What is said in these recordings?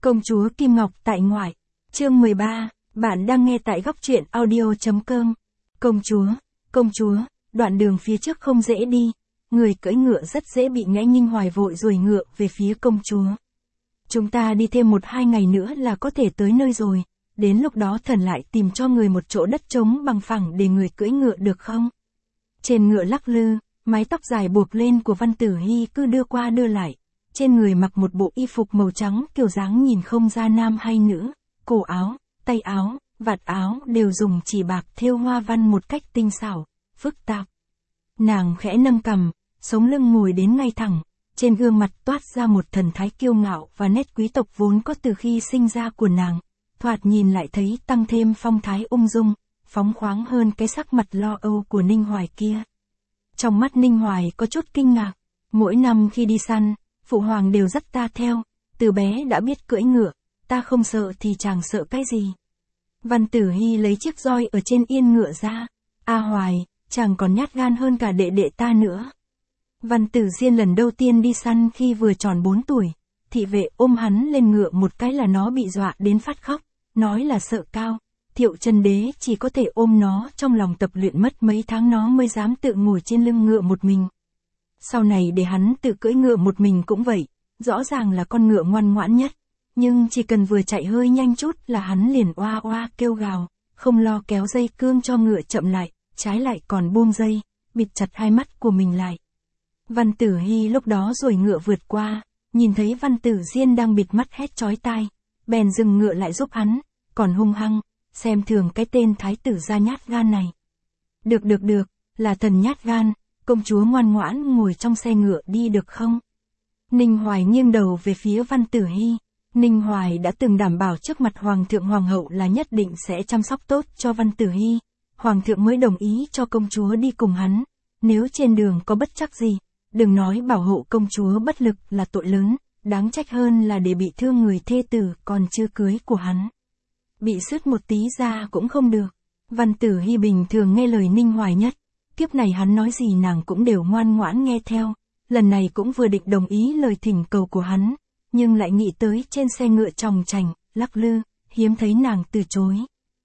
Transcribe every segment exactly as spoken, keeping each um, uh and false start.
Công chúa Kim Ngọc tại ngoại. Chương mười ba, bạn đang nghe tại góc truyện audio.com. Công chúa, công chúa, đoạn đường phía trước không dễ đi, người cưỡi ngựa rất dễ bị ngã. Ninh Hoài vội ruồi ngựa về phía công chúa. Chúng ta đi thêm một hai ngày nữa là có thể tới nơi rồi, đến lúc đó thần lại tìm cho người một chỗ đất trống bằng phẳng để người cưỡi ngựa được không? Trên ngựa lắc lư, mái tóc dài buộc lên của Văn Tử Hy cứ đưa qua đưa lại, trên người mặc một bộ y phục màu trắng kiểu dáng nhìn không ra nam hay nữ, cổ áo, tay áo, vạt áo đều dùng chỉ bạc thêu hoa văn một cách tinh xảo, phức tạp. Nàng khẽ nâng cằm, sống lưng ngồi đến ngay thẳng, trên gương mặt toát ra một thần thái kiêu ngạo và nét quý tộc vốn có từ khi sinh ra của nàng, thoạt nhìn lại thấy tăng thêm phong thái ung dung, phóng khoáng hơn cái sắc mặt lo âu của Ninh Hoài kia. Trong mắt Ninh Hoài có chút kinh ngạc, mỗi năm khi đi săn, phụ hoàng đều dắt ta theo, từ bé đã biết cưỡi ngựa, ta không sợ thì chàng sợ cái gì. Văn Tử Hy lấy chiếc roi ở trên yên ngựa ra, A Hoài, chàng còn nhát gan hơn cả đệ đệ ta nữa. Văn Tử Diên lần đầu tiên đi săn khi vừa tròn bốn tuổi, thị vệ ôm hắn lên ngựa một cái là nó bị dọa đến phát khóc, nói là sợ cao. Thiệu Chân Đế chỉ có thể ôm nó trong lòng tập luyện mất mấy tháng nó mới dám tự ngồi trên lưng ngựa một mình. Sau này để hắn tự cưỡi ngựa một mình cũng vậy, rõ ràng là con ngựa ngoan ngoãn nhất, nhưng chỉ cần vừa chạy hơi nhanh chút là hắn liền oa oa kêu gào, không lo kéo dây cương cho ngựa chậm lại, trái lại còn buông dây, bịt chặt hai mắt của mình lại. Văn Tử Hy lúc đó rồi ngựa vượt qua, nhìn thấy Văn Tử Diên đang bịt mắt hét chói tai, bèn dừng ngựa lại giúp hắn, còn hung hăng, xem thường cái tên thái tử gia nhát gan này. Được được được, là thần nhát gan, công chúa ngoan ngoãn ngồi trong xe ngựa đi được không? Ninh Hoài nghiêng đầu về phía Văn Tử Hy. Ninh Hoài đã từng đảm bảo trước mặt Hoàng thượng Hoàng hậu là nhất định sẽ chăm sóc tốt cho Văn Tử Hy, Hoàng thượng mới đồng ý cho công chúa đi cùng hắn. Nếu trên đường có bất trắc gì, đừng nói bảo hộ công chúa bất lực là tội lớn, đáng trách hơn là để bị thương người thê tử còn chưa cưới của hắn. Bị sứt một tí ra cũng không được. Văn Tử Hy bình thường nghe lời Ninh Hoài nhất, kiếp này hắn nói gì nàng cũng đều ngoan ngoãn nghe theo, lần này cũng vừa định đồng ý lời thỉnh cầu của hắn, nhưng lại nghĩ tới trên xe ngựa tròng trành, lắc lư, hiếm thấy nàng từ chối.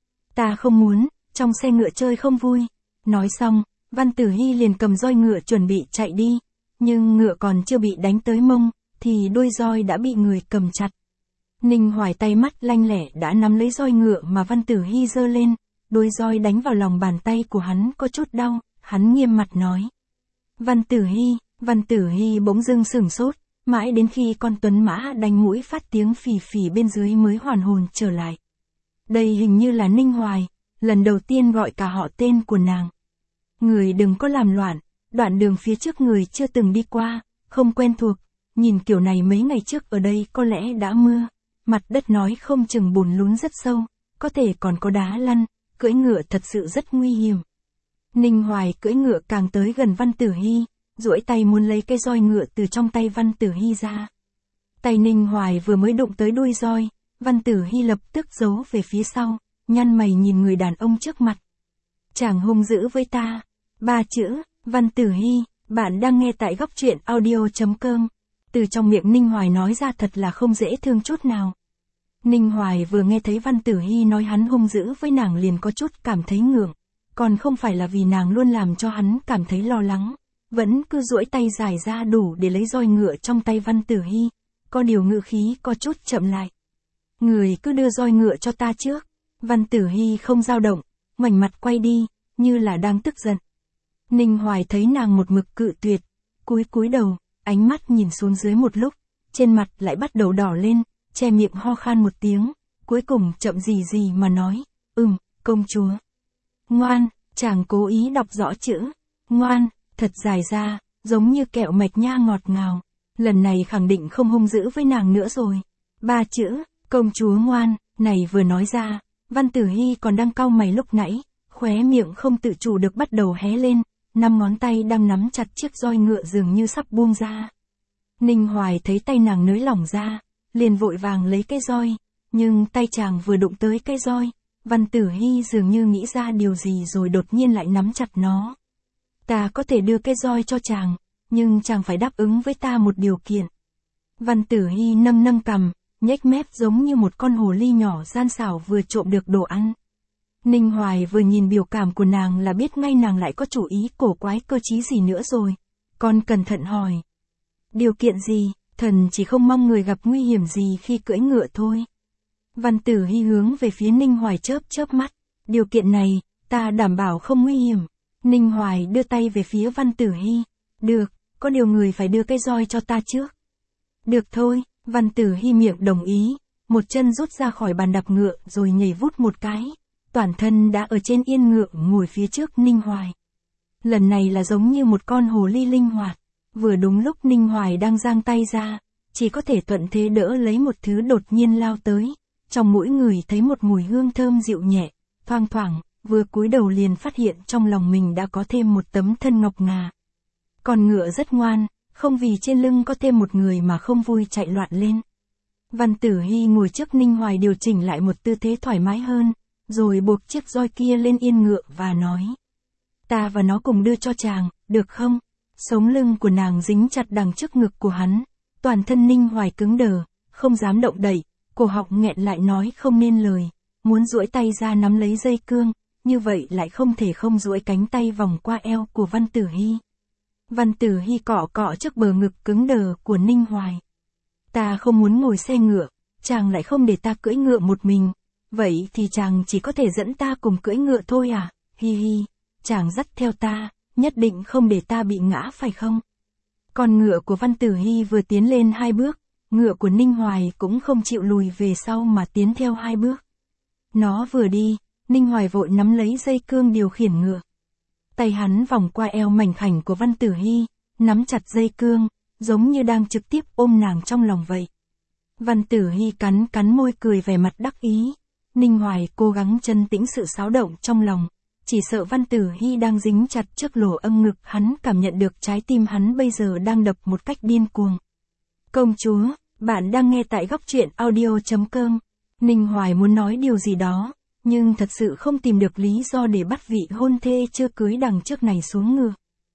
Ta không muốn, trong xe ngựa chơi không vui. Nói xong, Văn Tử Hy liền cầm roi ngựa chuẩn bị chạy đi, nhưng ngựa còn chưa bị đánh tới mông, thì đuôi roi đã bị người cầm chặt. Ninh Hoài tay mắt lanh lẹ đã nắm lấy roi ngựa mà Văn Tử Hy giơ lên, đuôi roi đánh vào lòng bàn tay của hắn có chút đau, hắn nghiêm mặt nói. Văn Tử Hy, Văn Tử Hy bỗng dưng sửng sốt, mãi đến khi con tuấn mã đánh mũi phát tiếng phì phì bên dưới mới hoàn hồn trở lại. Đây hình như là Ninh Hoài, lần đầu tiên gọi cả họ tên của nàng. Người đừng có làm loạn, đoạn đường phía trước người chưa từng đi qua, không quen thuộc, nhìn kiểu này mấy ngày trước ở đây có lẽ đã mưa, mặt đất nói không chừng bùn lún rất sâu, có thể còn có đá lăn, cưỡi ngựa thật sự rất nguy hiểm. Ninh Hoài cưỡi ngựa càng tới gần Văn Tử Hy, duỗi tay muốn lấy cái roi ngựa từ trong tay Văn Tử Hy ra. Tay Ninh Hoài vừa mới đụng tới đuôi roi, Văn Tử Hy lập tức giấu về phía sau, nhăn mày nhìn người đàn ông trước mặt. Chàng hung dữ với ta. Ba chữ, Văn Tử Hy, bạn đang nghe tại góc truyện audio.com. Từ trong miệng Ninh Hoài nói ra thật là không dễ thương chút nào. Ninh Hoài vừa nghe thấy Văn Tử Hy nói hắn hung dữ với nàng liền có chút cảm thấy ngượng, còn không phải là vì nàng luôn làm cho hắn cảm thấy lo lắng, vẫn cứ duỗi tay dài ra đủ để lấy roi ngựa trong tay Văn Tử Hy, có điều ngữ khí có chút chậm lại. Người cứ đưa roi ngựa cho ta trước. Văn Tử Hy không dao động, ngoảnh mặt quay đi, như là đang tức giận. Ninh Hoài thấy nàng một mực cự tuyệt, cúi cúi đầu, ánh mắt nhìn xuống dưới một lúc, trên mặt lại bắt đầu đỏ lên, che miệng ho khan một tiếng, cuối cùng chậm gì gì mà nói, ừm, công chúa. Ngoan, chàng cố ý đọc rõ chữ, ngoan, thật dài ra, giống như kẹo mạch nha ngọt ngào, lần này khẳng định không hung dữ với nàng nữa rồi. Ba chữ, công chúa ngoan, này vừa nói ra, Văn Tử Hy còn đang cau mày lúc nãy, khóe miệng không tự chủ được bắt đầu hé lên, năm ngón tay đang nắm chặt chiếc roi ngựa dường như sắp buông ra. Ninh Hoài thấy tay nàng nới lỏng ra, liền vội vàng lấy cái roi, nhưng tay chàng vừa đụng tới cái roi, Văn Tử Hy dường như nghĩ ra điều gì rồi đột nhiên lại nắm chặt nó. Ta có thể đưa cái roi cho chàng, nhưng chàng phải đáp ứng với ta một điều kiện. Văn Tử Hy nâng nâng cằm, nhếch mép giống như một con hồ ly nhỏ gian xảo vừa trộm được đồ ăn. Ninh Hoài vừa nhìn biểu cảm của nàng là biết ngay nàng lại có chủ ý cổ quái cơ trí gì nữa rồi. Con cẩn thận hỏi. Điều kiện gì? Thần chỉ không mong người gặp nguy hiểm gì khi cưỡi ngựa thôi. Văn Tử Hy hướng về phía Ninh Hoài chớp chớp mắt. Điều kiện này, ta đảm bảo không nguy hiểm. Ninh Hoài đưa tay về phía Văn Tử Hy. Được, có điều người phải đưa cái roi cho ta trước. Được thôi, Văn Tử Hy miệng đồng ý. Một chân rút ra khỏi bàn đạp ngựa rồi nhảy vút một cái. Toàn thân đã ở trên yên ngựa ngồi phía trước Ninh Hoài. Lần này là giống như một con hồ ly linh hoạt. Vừa đúng lúc Ninh Hoài đang giang tay ra, chỉ có thể thuận thế đỡ lấy một thứ đột nhiên lao tới. Trong mũi người thấy một mùi hương thơm dịu nhẹ, thoang thoảng, vừa cúi đầu liền phát hiện trong lòng mình đã có thêm một tấm thân ngọc ngà. Con ngựa rất ngoan, không vì trên lưng có thêm một người mà không vui chạy loạn lên. Văn Tử Hy ngồi trước Ninh Hoài điều chỉnh lại một tư thế thoải mái hơn, rồi buộc chiếc roi kia lên yên ngựa và nói. Ta và nó cùng đưa cho chàng, được không? Sống lưng của nàng dính chặt đằng trước ngực của hắn, toàn thân Ninh Hoài cứng đờ, không dám động đậy, cổ họng nghẹn lại nói không nên lời, muốn duỗi tay ra nắm lấy dây cương, như vậy lại không thể không duỗi cánh tay vòng qua eo của Văn Tử Hy. Văn Tử Hy cọ cọ trước bờ ngực cứng đờ của Ninh Hoài. Ta không muốn ngồi xe ngựa, chàng lại không để ta cưỡi ngựa một mình, vậy thì chàng chỉ có thể dẫn ta cùng cưỡi ngựa thôi à, hi hi, chàng dắt theo ta, nhất định không để ta bị ngã phải không? Con ngựa của Văn Tử Hy vừa tiến lên hai bước, ngựa của Ninh Hoài cũng không chịu lùi về sau mà tiến theo hai bước. Nó vừa đi, Ninh Hoài vội nắm lấy dây cương điều khiển ngựa. Tay hắn vòng qua eo mảnh khảnh của Văn Tử Hy, nắm chặt dây cương, giống như đang trực tiếp ôm nàng trong lòng vậy. Văn Tử Hy cắn cắn môi cười vẻ mặt đắc ý. Ninh Hoài cố gắng trấn tĩnh sự xáo động trong lòng, chỉ sợ Văn Tử Hy đang dính chặt trước lỗ âm ngực hắn cảm nhận được trái tim hắn bây giờ đang đập một cách điên cuồng. Công chúa, bạn đang nghe tại góc truyện audio chấm com. Ninh Hoài muốn nói điều gì đó, nhưng thật sự không tìm được lý do để bắt vị hôn thê chưa cưới đằng trước này xuống ngựa.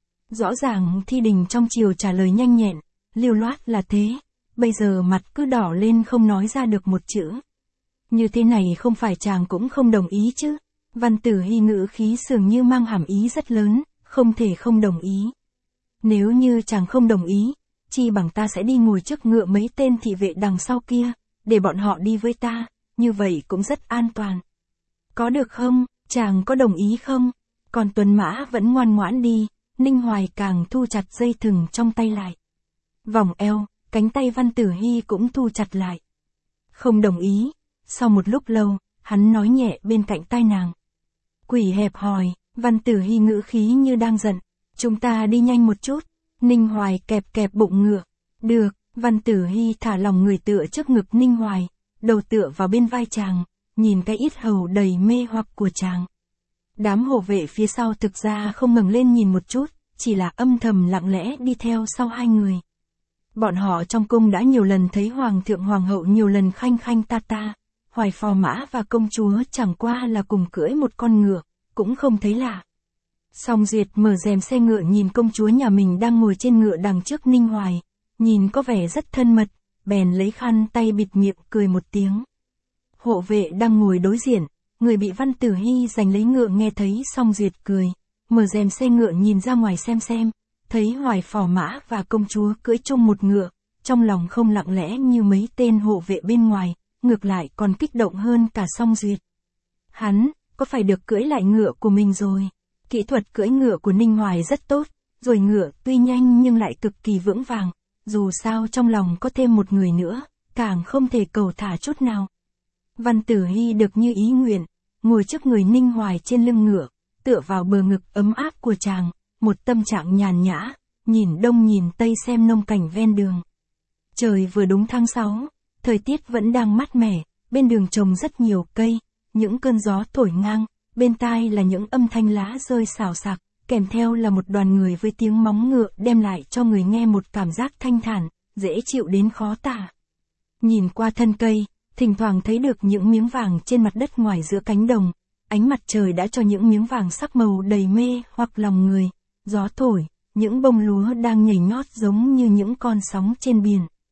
Rõ ràng Thi Đình trong chiều trả lời nhanh nhẹn, lưu loát là thế, bây giờ mặt cứ đỏ lên không nói ra được một chữ. Như thế này không phải chàng cũng không đồng ý chứ? Văn Tử Hy ngữ khí dường như mang hàm ý rất lớn, không thể không đồng ý. Nếu như chàng không đồng ý, chi bằng ta sẽ đi ngồi trước ngựa mấy tên thị vệ đằng sau kia, để bọn họ đi với ta, như vậy cũng rất an toàn. Có được không, chàng có đồng ý không? Còn Tuấn Mã vẫn ngoan ngoãn đi, Ninh Hoài càng thu chặt dây thừng trong tay lại. Vòng eo, cánh tay Văn Tử Hy cũng thu chặt lại. Không đồng ý. Sau một lúc lâu, hắn nói nhẹ bên cạnh tai nàng. Quỷ hẹp hòi, Văn Tử Hy ngữ khí như đang giận. Chúng ta đi nhanh một chút. Ninh Hoài kẹp kẹp bụng ngựa. Được, Văn Tử Hy thả lòng người tựa trước ngực Ninh Hoài, đầu tựa vào bên vai chàng, nhìn cái yết hầu đầy mê hoặc của chàng. Đám hộ vệ phía sau thực ra không ngẩng lên nhìn một chút, chỉ là âm thầm lặng lẽ đi theo sau hai người. Bọn họ trong cung đã nhiều lần thấy hoàng thượng hoàng hậu nhiều lần khanh khanh ta ta. Hoài phò mã và công chúa chẳng qua là cùng cưỡi một con ngựa, cũng không thấy lạ. Song Duyệt mở rèm xe ngựa nhìn công chúa nhà mình đang ngồi trên ngựa đằng trước Ninh Hoài, nhìn có vẻ rất thân mật, bèn lấy khăn tay bịt miệng cười một tiếng. Hộ vệ đang ngồi đối diện, người bị Văn Tử Hy giành lấy ngựa nghe thấy Song Duyệt cười, mở rèm xe ngựa nhìn ra ngoài xem xem, thấy Hoài phò mã và công chúa cưỡi chung một ngựa, trong lòng không lặng lẽ như mấy tên hộ vệ bên ngoài. Ngược lại còn kích động hơn cả Song Duyệt. Hắn, có phải được cưỡi lại ngựa của mình rồi? Kỹ thuật cưỡi ngựa của Ninh Hoài rất tốt, rồi ngựa tuy nhanh nhưng lại cực kỳ vững vàng, dù sao trong lòng có thêm một người nữa, càng không thể cầu thả chút nào. Văn Tử Hy được như ý nguyện, ngồi trước người Ninh Hoài trên lưng ngựa, tựa vào bờ ngực ấm áp của chàng, một tâm trạng nhàn nhã, nhìn đông nhìn tây xem nông cảnh ven đường. Trời vừa đúng tháng sáu. Thời tiết vẫn đang mát mẻ, bên đường trồng rất nhiều cây, những cơn gió thổi ngang, bên tai là những âm thanh lá rơi xào xạc, kèm theo là một đoàn người với tiếng móng ngựa đem lại cho người nghe một cảm giác thanh thản, dễ chịu đến khó tả. Nhìn qua thân cây, thỉnh thoảng thấy được những miếng vàng trên mặt đất ngoài giữa cánh đồng, ánh mặt trời đã cho những miếng vàng sắc màu đầy mê hoặc lòng người, gió thổi, những bông lúa đang nhảy nhót giống như những con sóng trên biển.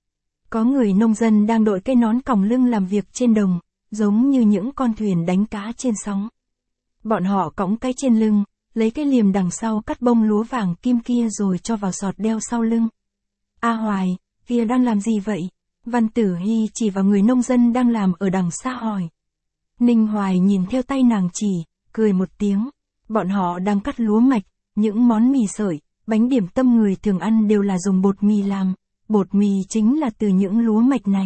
Có người nông dân đang đội cái nón còng lưng làm việc trên đồng, giống như những con thuyền đánh cá trên sóng. Bọn họ cõng cái trên lưng, lấy cái liềm đằng sau cắt bông lúa vàng kim kia rồi cho vào sọt đeo sau lưng. A Hoài, kia đang làm gì vậy? Văn Tử Hy chỉ vào người nông dân đang làm ở đằng xa hỏi. Ninh Hoài nhìn theo tay nàng chỉ, cười một tiếng. Bọn họ đang cắt lúa mạch, những món mì sợi, bánh điểm tâm người thường ăn đều là dùng bột mì làm, bột mì chính là từ những lúa mạch này.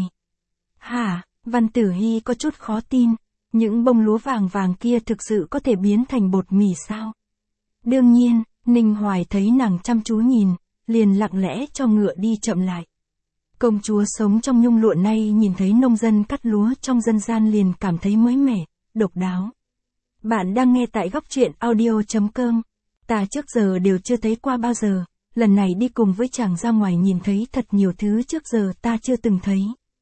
Hả? Văn Tử Hy có chút khó tin, những bông lúa vàng vàng kia thực sự có thể biến thành bột mì sao? Đương nhiên, Ninh Hoài thấy nàng chăm chú nhìn, liền lặng lẽ cho ngựa đi chậm lại. Công chúa sống trong nhung lụa nay nhìn thấy nông dân cắt lúa trong dân gian liền cảm thấy mới mẻ, độc đáo. Bạn đang nghe tại góc truyện audio chấm com. Ta trước giờ đều chưa thấy qua bao giờ, lần này đi cùng với chàng ra ngoài nhìn thấy thật nhiều thứ trước giờ ta chưa từng thấy.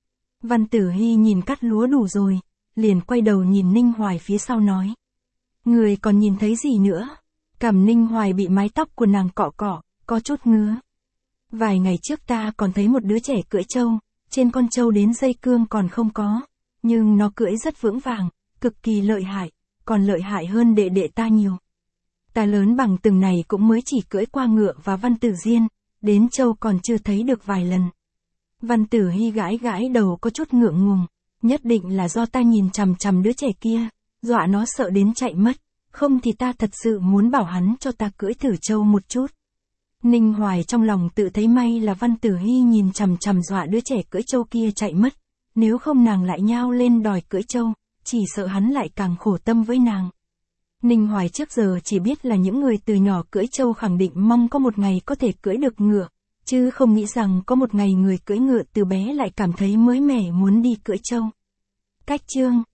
Văn Tử Hy nhìn cắt lúa đủ rồi, liền quay đầu nhìn Ninh Hoài phía sau nói. Người còn nhìn thấy gì nữa? Cằm Ninh Hoài bị mái tóc của nàng cọ cọ, có chút ngứa. Vài ngày trước ta còn thấy một đứa trẻ cưỡi trâu, trên con trâu đến dây cương còn không có, nhưng nó cưỡi rất vững vàng, cực kỳ lợi hại, còn lợi hại hơn đệ đệ ta nhiều. Ta lớn bằng từng này cũng mới chỉ cưỡi qua ngựa và Văn Tử Diên, đến trâu còn chưa thấy được vài lần. Văn Tử Hy gãi gãi đầu có chút ngượng ngùng, nhất định là do ta nhìn chằm chằm đứa trẻ kia, dọa nó sợ đến chạy mất, không thì ta thật sự muốn bảo hắn cho ta cưỡi thử trâu một chút. Ninh Hoài trong lòng tự thấy may là Văn Tử Hy nhìn chằm chằm dọa đứa trẻ cưỡi trâu kia chạy mất, nếu không nàng lại nhao lên đòi cưỡi trâu, chỉ sợ hắn lại càng khổ tâm với nàng. Ninh Hoài trước giờ chỉ biết là những người từ nhỏ cưỡi trâu khẳng định mong có một ngày có thể cưỡi được ngựa, chứ không nghĩ rằng có một ngày người cưỡi ngựa từ bé lại cảm thấy mới mẻ muốn đi cưỡi trâu. Cách chương